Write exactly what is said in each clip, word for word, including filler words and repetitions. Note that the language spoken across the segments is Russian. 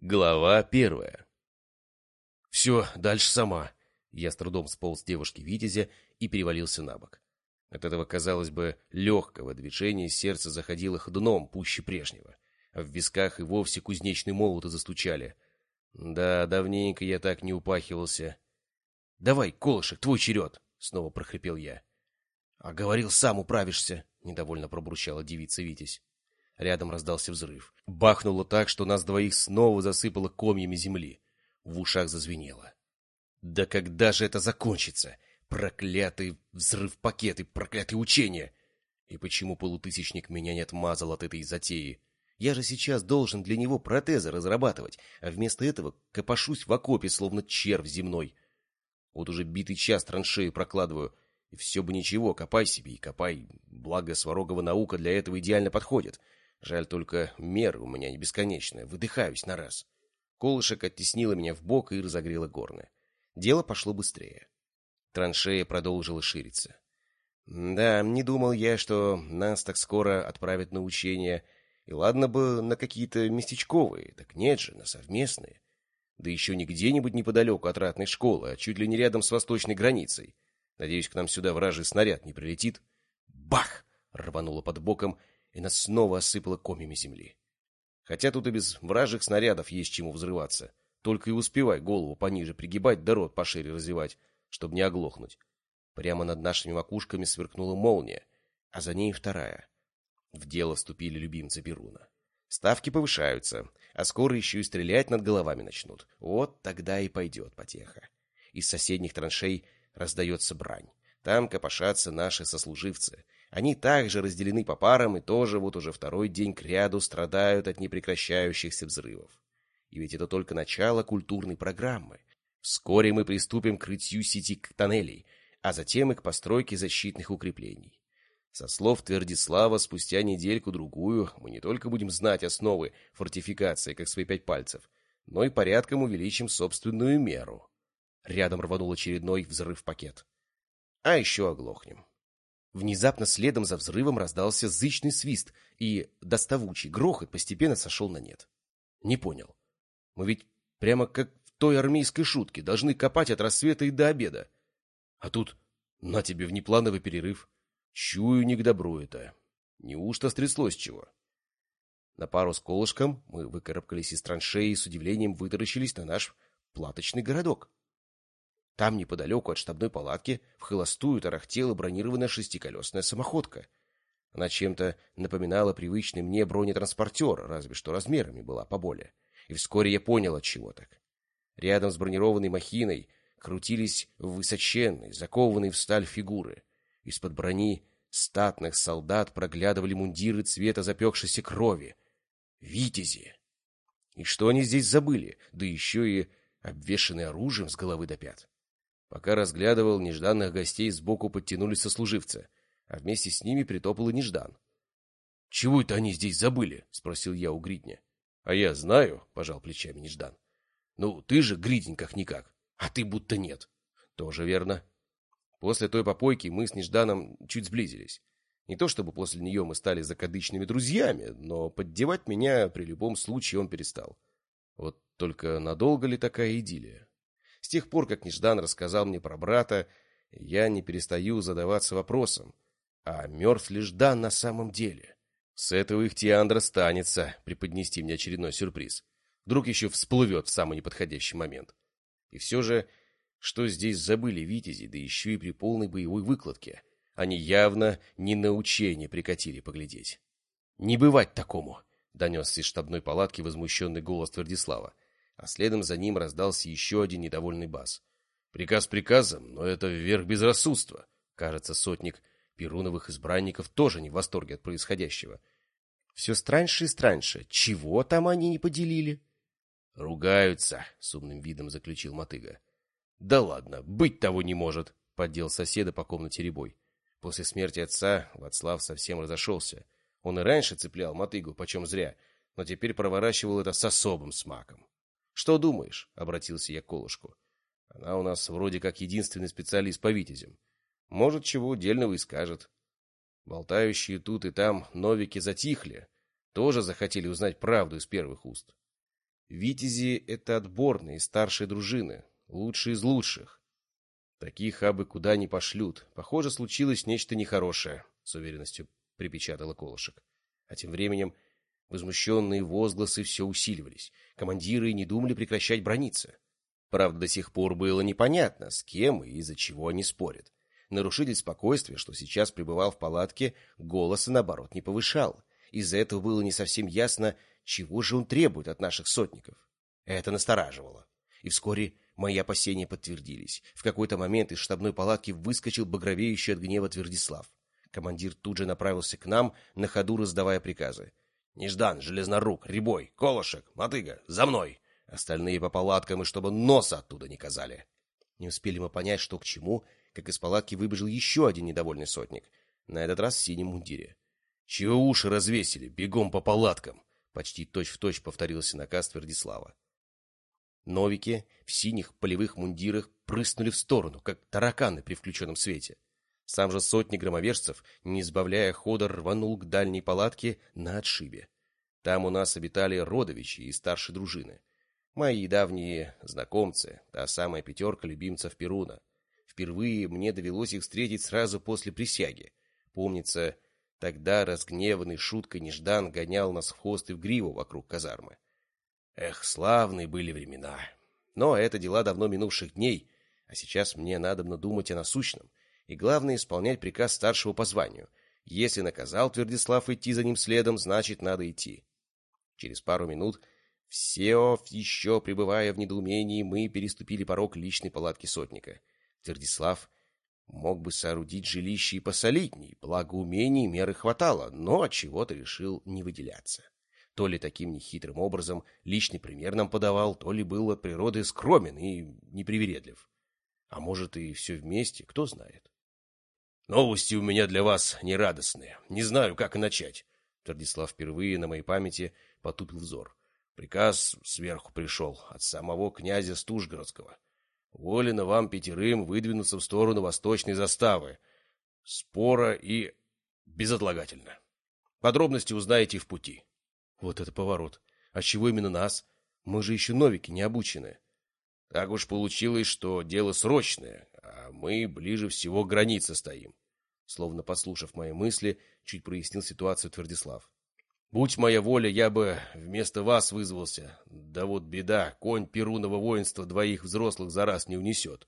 Глава первая. «Все, дальше сама». Я с трудом сполз с девушки Витязя и перевалился на бок. От этого, казалось бы, легкого движения сердце заходило ходуном пуще прежнего, а в висках и вовсе кузнечные молоты застучали. Да, давненько я так не упахивался. «Давай, Колышек, твой черед!» — снова прохрипел я. «А говорил, сам управишься!» — недовольно пробурчала девица Витязь. Рядом раздался взрыв. Бахнуло так, что нас двоих снова засыпало комьями земли. В ушах зазвенело. «Да когда же это закончится? Проклятый взрыв-пакеты, проклятые учения! И почему полутысячник меня не отмазал от этой затеи? Я же сейчас должен для него протезы разрабатывать, а вместо этого копошусь в окопе, словно червь земной. Вот уже битый час траншею прокладываю, и все бы ничего, копай себе и копай, благо Сварогова наука для этого идеально подходит. Жаль только, мера у меня не бесконечная, выдыхаюсь на раз». Колышек оттеснила меня в бок и разогрела горны. Дело пошло быстрее. Траншея продолжила шириться. Да, не думал я, что нас так скоро отправят на учения. И ладно бы на какие-то местечковые, так нет же, на совместные. Да еще не где-нибудь неподалеку от ратной школы, а чуть ли не рядом с восточной границей. Надеюсь, к нам сюда вражий снаряд не прилетит. Бах! Рвануло под боком, и нас снова осыпало комьями земли. Хотя тут и без вражьих снарядов есть чему взрываться. Только и успевай голову пониже пригибать, да рот пошире развивать, чтобы не оглохнуть. Прямо над нашими макушками сверкнула молния, а за ней вторая. В дело вступили любимцы Перуна. Ставки повышаются, а скоро еще и стрелять над головами начнут. Вот тогда и пойдет потеха. Из соседних траншей раздается брань. Там копошатся наши сослуживцы. Они также разделены по парам и тоже вот уже второй день кряду страдают от непрекращающихся взрывов. И ведь это только начало культурной программы. Вскоре мы приступим к рытью сети тоннелей, а затем и к постройке защитных укреплений. Со слов Твердислава, спустя недельку-другую мы не только будем знать основы фортификации, как свои пять пальцев, но и порядком увеличим собственную меру. Рядом рванул очередной взрыв-пакет. А еще оглохнем. Внезапно следом за взрывом раздался зычный свист, и доставучий грохот постепенно сошел на нет. Не понял. Мы ведь прямо как в той армейской шутке должны копать от рассвета и до обеда. А тут на тебе внеплановый перерыв. Чую, не к добру это. Неужто стряслось чего? На пару с Колышком мы выкарабкались из траншеи и с удивлением вытаращились на наш платочный городок. Там, неподалеку от штабной палатки, в холостую тарахтела бронированная шестиколесная самоходка. Она чем-то напоминала привычный мне бронетранспортер, разве что размерами была поболее. И вскоре я понял, отчего так. Рядом с бронированной махиной крутились высоченные, закованные в сталь фигуры. Из-под брони статных солдат проглядывали мундиры цвета запекшейся крови. Витязи! И что они здесь забыли? Да еще и обвешанные оружием с головы до пят. Пока разглядывал нежданных гостей, сбоку подтянулись сослуживцы, а вместе с ними притопал и Неждан. — Чего это они здесь забыли? — спросил я у Гридня. — А я знаю, — пожал плечами Неждан. — Ну, ты же, Гридень, как-никак, а ты будто нет. — Тоже верно. После той попойки мы с Нежданом чуть сблизились. Не то чтобы после нее мы стали закадычными друзьями, но поддевать меня при любом случае он перестал. Вот только надолго ли такая идиллия? С тех пор, как Неждан рассказал мне про брата, я не перестаю задаваться вопросом, а мертв ли Ждан на самом деле? С этого их Тиандра станется преподнести мне очередной сюрприз. Вдруг еще всплывет в самый неподходящий момент. И все же, что здесь забыли витязи, да еще и при полной боевой выкладке? Они явно не на учение прикатили поглядеть. «Не бывать такому!» — донесся из штабной палатки возмущенный голос Твердислава. А следом за ним раздался еще один недовольный бас. «Приказ приказом, но это верх безрассудства». Кажется, сотник Перуновых избранников тоже не в восторге от происходящего. «Все страньше и страньше. Чего там они не поделили?» «Ругаются», — с умным видом заключил мотыга. «Да ладно, быть того не может», — поддел соседа по комнате Рябой. После смерти отца Вацлав совсем разошелся. Он и раньше цеплял мотыгу, почем зря, но теперь проворачивал это с особым смаком. «Что думаешь?» — обратился я к Колышку. «Она у нас вроде как единственный специалист по витязям. Может, чего дельного и скажет». Болтающие тут и там новики затихли, тоже захотели узнать правду из первых уст. Витязи — это отборные, старшие дружины, лучшие из лучших. Таких абы куда не пошлют. Похоже, случилось нечто нехорошее, — с уверенностью припечатала Колышек. А тем временем возмущенные возгласы все усиливались. Командиры не думали прекращать браниться. Правда, до сих пор было непонятно, с кем и из-за чего они спорят. Нарушитель спокойствия, что сейчас пребывал в палатке, голоса, наоборот, не повышал. Из-за этого было не совсем ясно, чего же он требует от наших сотников. Это настораживало. И вскоре мои опасения подтвердились. В какой-то момент из штабной палатки выскочил багровеющий от гнева Твердислав. Командир тут же направился к нам, на ходу раздавая приказы. «Неждан, Железнорук, Рябой, Колышек, Мотыга, за мной! Остальные по палаткам, и чтобы носа оттуда не казали!» Не успели мы понять, что к чему, как из палатки выбежал еще один недовольный сотник, на этот раз в синем мундире. «Чего уши развесили? Бегом по палаткам!» Почти точь-в-точь повторился наказ Твердислава. Новики в синих полевых мундирах прыснули в сторону, как тараканы при включенном свете. Сам же сотник громовержцев, не сбавляя хода, рванул к дальней палатке на отшибе. Там у нас обитали родовичи и старшие дружины. Мои давние знакомцы, та самая пятерка любимцев Перуна. Впервые мне довелось их встретить сразу после присяги. Помнится, тогда разгневанный шуткой Неждан гонял нас в хвост и в гриву вокруг казармы. Эх, славные были времена. Но это дела давно минувших дней, а сейчас мне надобно думать о насущном. И главное — исполнять приказ старшего по званию. Если наказал Твердислав идти за ним следом, значит, надо идти. Через пару минут, все еще пребывая в недоумении, мы переступили порог личной палатки сотника. Твердислав мог бы соорудить жилище и посолидней, благо умений меры хватало, но отчего-то решил не выделяться. То ли таким нехитрым образом личный пример нам подавал, то ли был от природы скромен и непривередлив. А может, и все вместе, кто знает. «Новости у меня для вас нерадостные. Не знаю, как и начать». Твердислав впервые на моей памяти потупил взор. Приказ сверху пришел от самого князя Стужгородского. Волено вам пятерым выдвинуться в сторону восточной заставы. Спора и безотлагательно. Подробности узнаете в пути. Вот это поворот. А чего именно нас? Мы же еще новики, не обученные. Так уж получилось, что дело срочное, а мы ближе всего к границе стоим. Словно послушав мои мысли, чуть прояснил ситуацию Твердислав. Будь моя воля, я бы вместо вас вызвался. Да вот беда, конь Перунова воинства двоих взрослых за раз не унесет.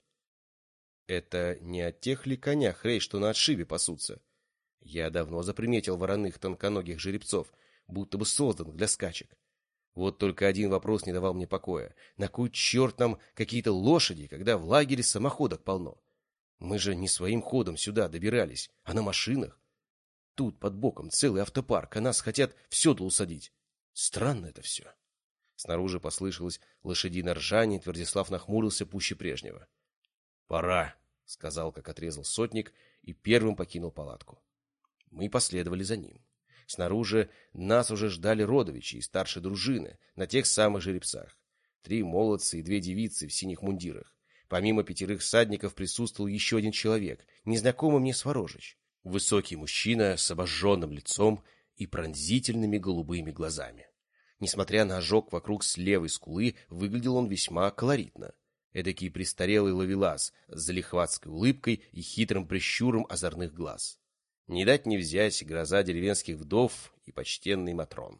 Это не от тех ли конях рейс, что на отшибе пасутся? Я давно заприметил вороных тонконогих жеребцов, будто бы созданных для скачек. Вот только один вопрос не давал мне покоя. На кой черт нам какие-то лошади, когда в лагере самоходок полно? Мы же не своим ходом сюда добирались, а на машинах. Тут под боком целый автопарк, а нас хотят в седло усадить. Странно это все. Снаружи послышалось лошадиное ржание, Твердислав нахмурился пуще прежнего. — Пора, — сказал, как отрезал сотник, и первым покинул палатку. Мы последовали за ним. Снаружи нас уже ждали родовичи и старшие дружины на тех самых жеребцах. Три молодца и две девицы в синих мундирах. Помимо пятерых всадников присутствовал еще один человек, незнакомый мне Сворожич. Высокий мужчина с обожженным лицом и пронзительными голубыми глазами. Несмотря на ожог вокруг с левой скулы, выглядел он весьма колоритно. Эдакий престарелый ловелас с залихватской улыбкой и хитрым прищуром озорных глаз. Не дать не взять гроза деревенских вдов и почтенный матрон.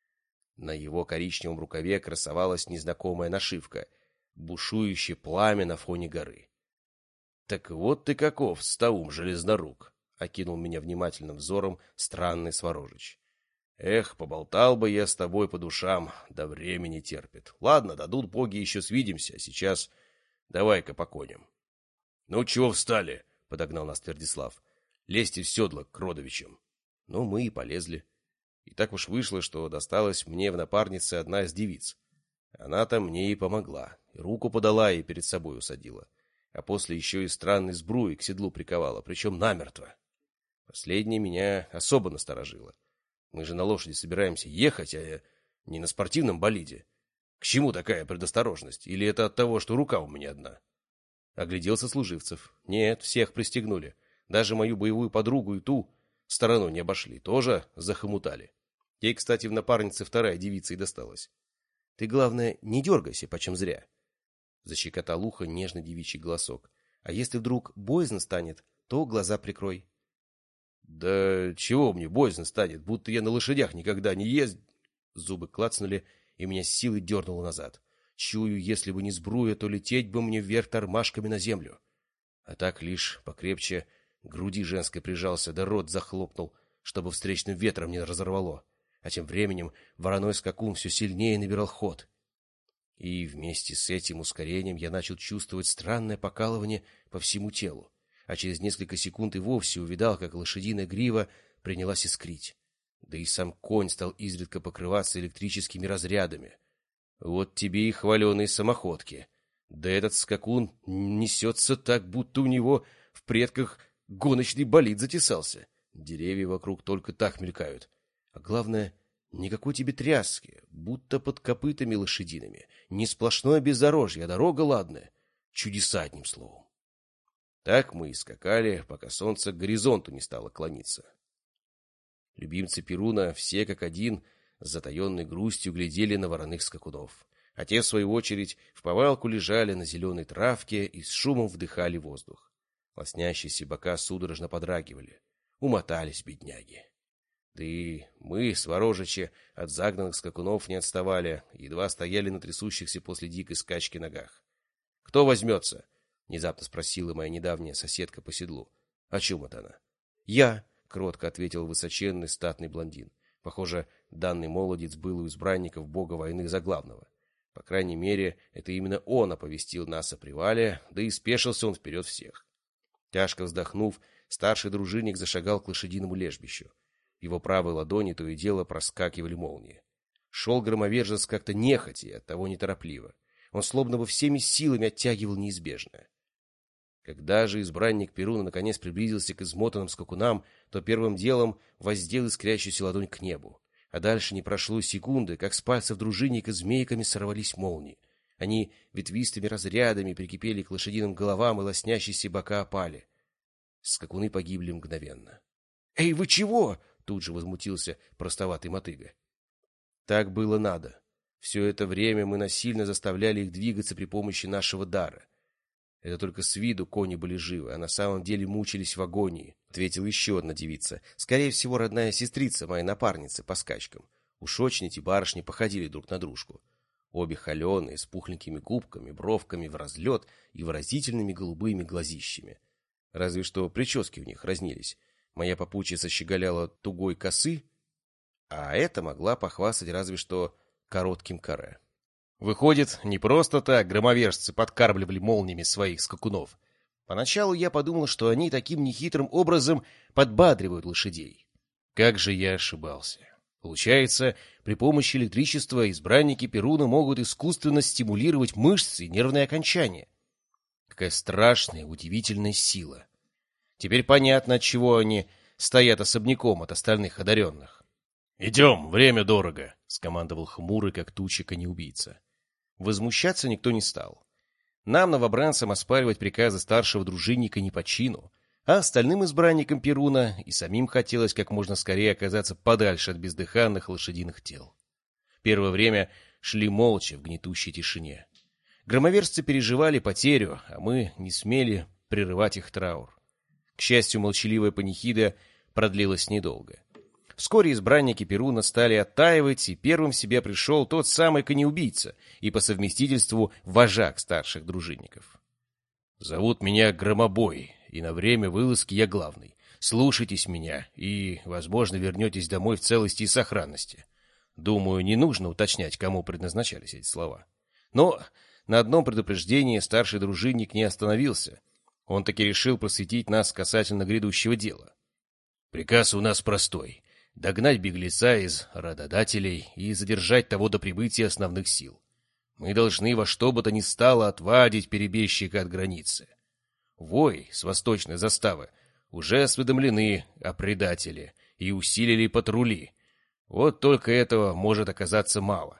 На его коричневом рукаве красовалась незнакомая нашивка — бушующее пламя на фоне горы. — Так вот ты каков, Стаум Железнорук! — окинул меня внимательным взором странный Сворожич. — Эх, поболтал бы я с тобой по душам, да времени терпит. Ладно, дадут боги, еще свидимся, а сейчас давай-ка по коням. — Ну, чего встали? — подогнал нас Твердислав. — Лезьте в седло к родовичам. Ну, мы и полезли. И так уж вышло, что досталась мне в напарнице одна из девиц. Она-то мне и помогла, и руку подала, и перед собой усадила. А после еще и странной сбруи к седлу приковала, причем намертво. Последнее меня особо насторожило. Мы же на лошади собираемся ехать, а не на спортивном болиде. К чему такая предосторожность? Или это от того, что рука у меня одна? Огляделся служивцев. Нет, всех пристегнули. Даже мою боевую подругу и ту стороной не обошли. Тоже захомутали. Ей, кстати, в напарнице вторая девица и досталась. Ты, главное, не дергайся, почем зря. Защекотал ухо нежный девичий голосок. А если вдруг боязно станет, то глаза прикрой. Да чего мне боязно станет, будто я на лошадях никогда не ездил. Зубы клацнули, и меня с силой дернуло назад. Чую, если бы не сбруя, то лететь бы мне вверх тормашками на землю. А так лишь покрепче к груди женской прижался, да рот захлопнул, чтобы встречным ветром не разорвало. А тем временем вороной скакун все сильнее набирал ход. И вместе с этим ускорением я начал чувствовать странное покалывание по всему телу, а через несколько секунд и вовсе увидал, как лошадиная грива принялась искрить. Да и сам конь стал изредка покрываться электрическими разрядами. Вот тебе и хваленые самоходки. Да этот скакун несется так, будто у него в предках гоночный болид затесался. Деревья вокруг только так мелькают. А главное, никакой тебе тряски, будто под копытами лошадиными. Не сплошное бездорожье, а дорога ладная. Чудеса, одним словом. Так мы и скакали, пока солнце к горизонту не стало клониться. Любимцы Перуна все как один с затаенной грустью глядели на вороных скакунов. А те, в свою очередь, в повалку лежали на зеленой травке и с шумом вдыхали воздух. Лоснящиеся бока судорожно подрагивали. Умотались бедняги. Да и мы, сворожичи, от загнанных скакунов не отставали, едва стояли на трясущихся после дикой скачки ногах. — Кто возьмется? — внезапно спросила моя недавняя соседка по седлу. — О чем это она? — Я, — кротко ответил высоченный статный блондин. Похоже, данный молодец был у избранников бога войны за главного. По крайней мере, это именно он оповестил нас о привале, да и спешился он вперед всех. Тяжко вздохнув, старший дружинник зашагал к лошадиному лежбищу. В его правой ладони то и дело проскакивали молнии. Шел громовержец как-то нехотя, оттого неторопливо. Он словно бы всеми силами оттягивал неизбежное. Когда же избранник Перуна наконец приблизился к измотанным скакунам, то первым делом воздел искрящуюся ладонь к небу. А дальше не прошло секунды, как с пальцев дружинника змейками сорвались молнии. Они ветвистыми разрядами прикипели к лошадиным головам, и лоснящиеся бока опали. Скакуны погибли мгновенно. — Эй, вы чего? — тут же возмутился простоватый мотыга. Так было надо. Все это время мы насильно заставляли их двигаться при помощи нашего дара. Это только с виду кони были живы, а на самом деле мучились в агонии, — ответила еще одна девица, скорее всего, родная сестрица моей напарницы по скачкам. Уж очень эти барышни походили друг на дружку. Обе холеные, с пухленькими губками, бровками в разлет и выразительными голубыми глазищами. Разве что прически у них разнились. Моя попутчица щеголяла тугой косы, а эта могла похвастать разве что коротким каре. Выходит, не просто так громовержцы подкармливали молниями своих скакунов. Поначалу я подумал, что они таким нехитрым образом подбадривают лошадей. Как же я ошибался. Получается, при помощи электричества избранники Перуна могут искусственно стимулировать мышцы и нервные окончания. Какая страшная, удивительная сила. Теперь понятно, отчего они стоят особняком от остальных одаренных. — Идем, время дорого, — скомандовал хмурый, как туча, конеубийца. Возмущаться никто не стал. Нам, новобранцам, оспаривать приказы старшего дружинника не по чину, а остальным избранникам Перуна и самим хотелось как можно скорее оказаться подальше от бездыханных лошадиных тел. Первое время шли молча в гнетущей тишине. Громовержцы переживали потерю, а мы не смели прерывать их траур. К счастью, молчаливая панихида продлилась недолго. Вскоре избранники Перуна стали оттаивать, и первым в себя пришел тот самый конеубийца и по совместительству вожак старших дружинников. «Зовут меня Громобой, и на время вылазки я главный. Слушайтесь меня, и, возможно, вернетесь домой в целости и сохранности». Думаю, не нужно уточнять, кому предназначались эти слова. Но на одном предупреждении старший дружинник не остановился. Он таки решил просветить нас касательно грядущего дела. «Приказ у нас простой — догнать беглеца из рододателей и задержать того до прибытия основных сил. Мы должны во что бы то ни стало отвадить перебежчика от границы. Вой с восточной заставы уже осведомлены о предателе и усилили патрули. Вот только этого может оказаться мало.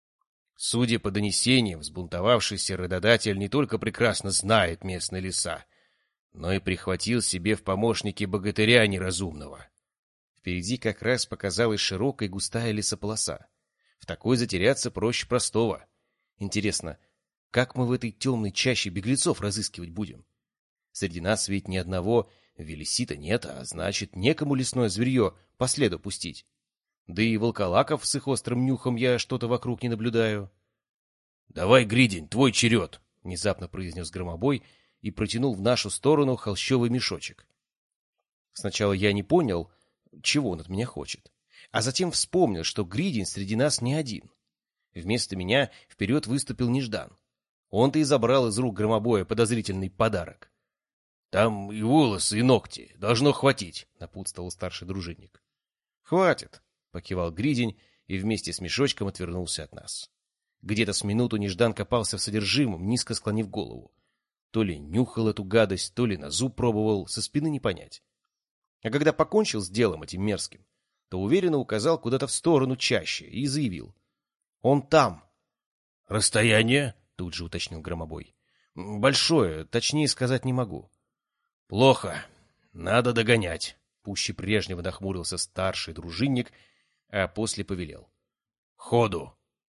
Судя по донесениям, взбунтовавшийся рододатель не только прекрасно знает местные леса, но и прихватил себе в помощники богатыря неразумного». Впереди как раз показалась широкая густая лесополоса. В такой затеряться проще простого. Интересно, как мы в этой темной чаще беглецов разыскивать будем? Среди нас ведь ни одного велесита нет, а значит, некому лесное зверье по следу пустить. Да и волколаков с их острым нюхом я что-то вокруг не наблюдаю. — Давай, Гридень, твой черед! — внезапно произнес Громобой и протянул в нашу сторону холщовый мешочек. Сначала я не понял, чего он от меня хочет, а затем вспомнил, что Гридень среди нас не один. Вместо меня вперед выступил Неждан. Он-то и забрал из рук Громобоя подозрительный подарок. — Там и волосы, и ногти. Должно хватить, — напутствовал старший дружинник. — Хватит, — покивал Гридень и вместе с мешочком отвернулся от нас. Где-то с минуту Неждан копался в содержимом, низко склонив голову. То ли нюхал эту гадость, то ли на зуб пробовал, со спины не понять. А когда покончил с делом этим мерзким, то уверенно указал куда-то в сторону чаще и заявил. — Он там. — Расстояние? — тут же уточнил Громобой. — Большое, точнее сказать не могу. — Плохо. Надо догонять. Пуще прежнего нахмурился старший дружинник, а после повелел. — Ходу!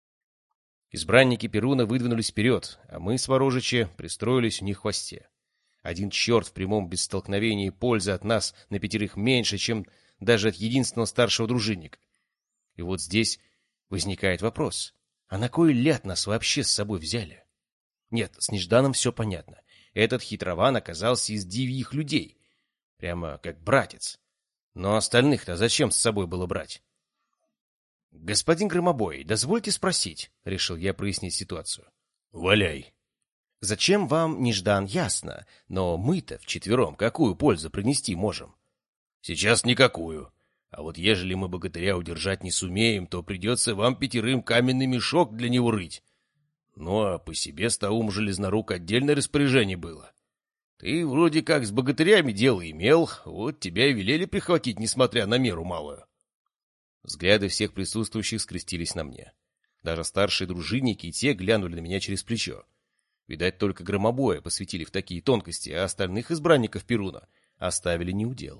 Избранники Перуна выдвинулись вперед, а мы с Ворожичи пристроились у них в хвосте. Один черт в прямом без столкновения пользы от нас на пятерых меньше, чем даже от единственного старшего дружинника. И вот здесь возникает вопрос, а на кой ляд нас вообще с собой взяли? Нет, с Нежданом все понятно. Этот хитрован оказался из дивьих людей, прямо как братец. Но остальных-то зачем с собой было брать? — Господин Громобой, дозвольте спросить, — решил я прояснить ситуацию. — Валяй. — Зачем вам Неждан, ясно, но мы-то вчетвером какую пользу принести можем? — Сейчас никакую. А вот ежели мы богатыря удержать не сумеем, то придется вам пятерым каменный мешок для него рыть. Ну а по себе с Таум Железнорук отдельное распоряжение было. Ты вроде как с богатырями дело имел, вот тебя и велели прихватить, несмотря на меру малую. Взгляды всех присутствующих скрестились на мне. Даже старшие дружинники и те глянули на меня через плечо. Видать, только Громобоя посвятили в такие тонкости, а остальных избранников Перуна оставили неудел.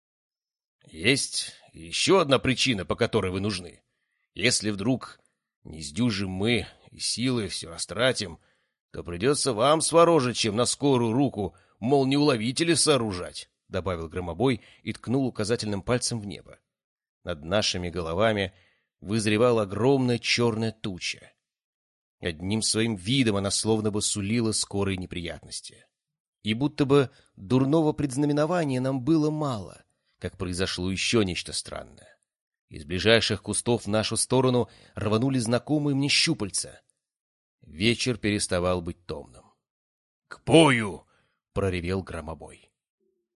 Есть еще одна причина, по которой вы нужны. Если вдруг не сдюжим мы и силы все растратим, то придется вам с Ворожичем на скорую руку, мол, не уловители сооружать, — добавил Громобой и ткнул указательным пальцем в небо. Над нашими головами вызревала огромная черная туча. Одним своим видом она словно бы сулила скорые неприятности. И будто бы дурного предзнаменования нам было мало, как произошло еще нечто странное. Из ближайших кустов в нашу сторону рванули знакомые мне щупальца. Вечер переставал быть томным. — К бою! — проревел Громобой.